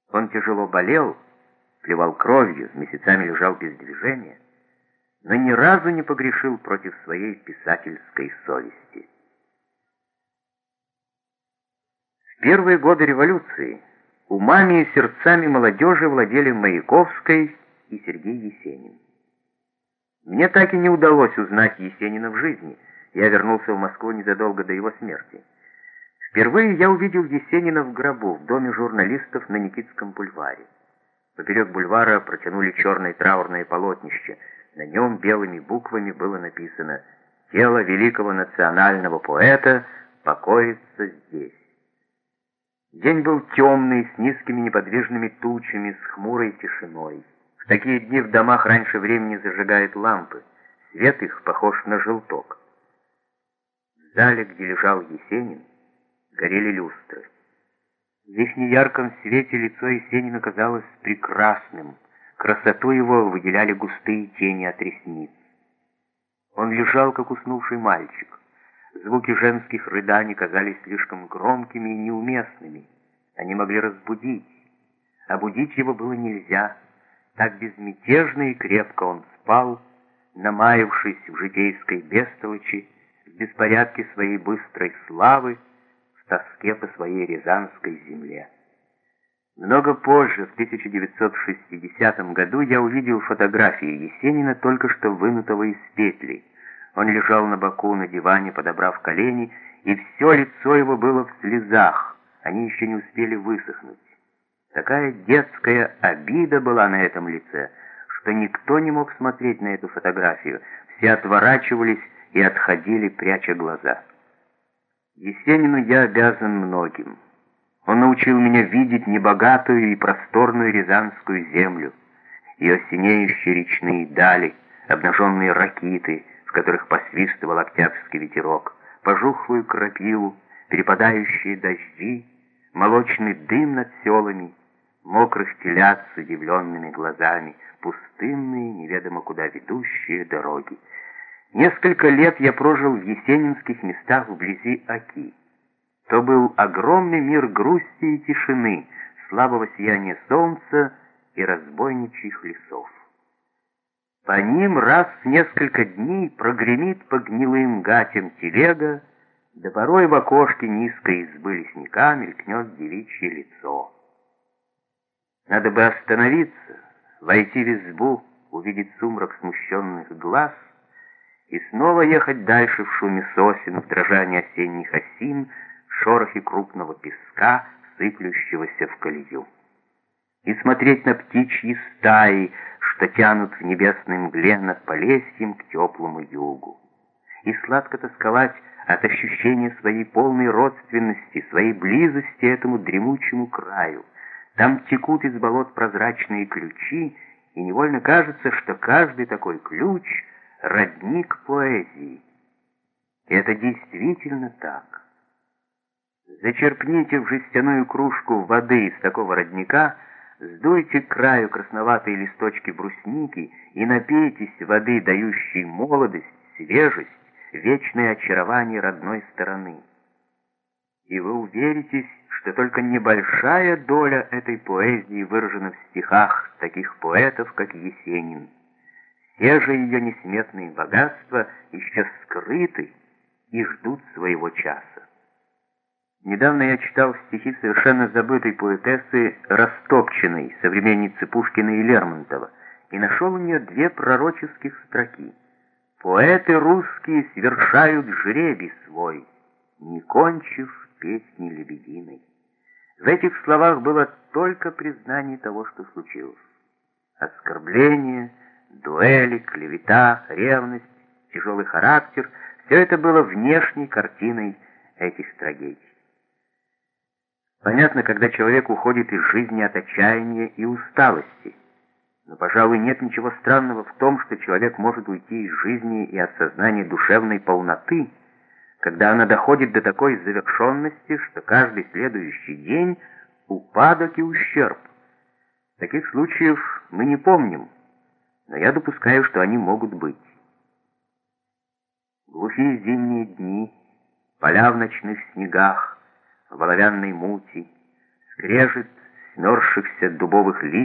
Он тяжело болел, плевал кровью, месяцами лежал без движения, но ни разу не погрешил против своей писательской совести. В первые годы революции умами и сердцами молодежи владели Маяковский и Сергей Есенин. Мне так и не удалось узнать Есенина в жизни. Я вернулся в Москву незадолго до его смерти. Впервые я увидел Есенина в гробу, в доме журналистов на Никитском бульваре. Поперек бульвара протянули черное траурное полотнище. На нем белыми буквами было написано: «Тело великого национального поэта покоится здесь». День был темный, с низкими неподвижными тучами, с хмурой тишиной. В такие дни в домах раньше времени зажигают лампы. Свет их похож на желток. В зале, где лежал Есенин, горели люстры. В их неярком свете лицо Есенина казалось прекрасным. Красоту его выделяли густые тени от ресниц. Он лежал, как уснувший мальчик. Звуки женских рыданий казались слишком громкими и неуместными. Они могли разбудить. А будить его было нельзя. Так безмятежно и крепко он спал, намаявшись в житейской бестолочи, в беспорядке своей быстрой славы, в тоске по своей рязанской земле. Много позже, в 1960 году, я увидел фотографии Есенина, только что вынутого из петли. Он лежал на боку на диване, подобрав колени, и все лицо его было в слезах, они еще не успели высохнуть. Такая детская обида была на этом лице, что никто не мог смотреть на эту фотографию, все отворачивались и отходили, пряча глаза. Есенину я обязан многим. Он научил меня видеть небогатую и просторную рязанскую землю, ее синеющие речные дали, обнаженные ракиты, в которых посвистывал октябрьский ветерок, пожухлую крапиву, перепадающие дожди, молочный дым над селами, мокрых телят с удивленными глазами, пустынные, неведомо куда ведущие дороги. Несколько лет я прожил в есенинских местах вблизи Оки. То был огромный мир грусти и тишины, слабого сияния солнца и разбойничьих лесов. По ним раз в несколько дней прогремит по гнилым гатям телега, да порой в окошке низкой избы лесника мелькнет девичье лицо. Надо бы остановиться, войти в избу, увидеть сумрак смущенных глаз и снова ехать дальше в шуме сосен, в дрожании осенних осин, в шорохе крупного песка, сыплющегося в колею. И смотреть на птичьи стаи, что тянут в небесной мгле над Полесьем к теплому югу. И сладко тосковать от ощущения своей полной родственности, своей близости этому дремучему краю. Там текут из болот прозрачные ключи, и невольно кажется, что каждый такой ключ — родник поэзии. И это действительно так. Зачерпните в жестяную кружку воды из такого родника, сдуйте к краю красноватые листочки брусники и напейтесь воды, дающей молодость, свежесть, вечное очарование родной стороны. И вы уверитесь, что только небольшая доля этой поэзии выражена в стихах таких поэтов, как Есенин. Все же ее несметные богатства еще скрыты и ждут своего часа. Недавно я читал стихи совершенно забытой поэтессы Растопчиной, современницы Пушкина и Лермонтова, и нашел у нее две пророческих строки. «Поэты русские свершают жребий свой, не кончив песни лебединой». В этих словах было только признание того, что случилось. Оскорбление, дуэли, клевета, ревность, тяжелый характер — все это было внешней картиной этих трагедий. Понятно, когда человек уходит из жизни от отчаяния и усталости. Но, пожалуй, нет ничего странного в том, что человек может уйти из жизни и от сознания душевной полноты, когда она доходит до такой завершенности, что каждый следующий день — упадок и ущерб. Таких случаев мы не помним, но я допускаю, что они могут быть. Глухие зимние дни, поля в ночных снегах, в оловянной мути, скрежет смерзшихся дубовых листьев,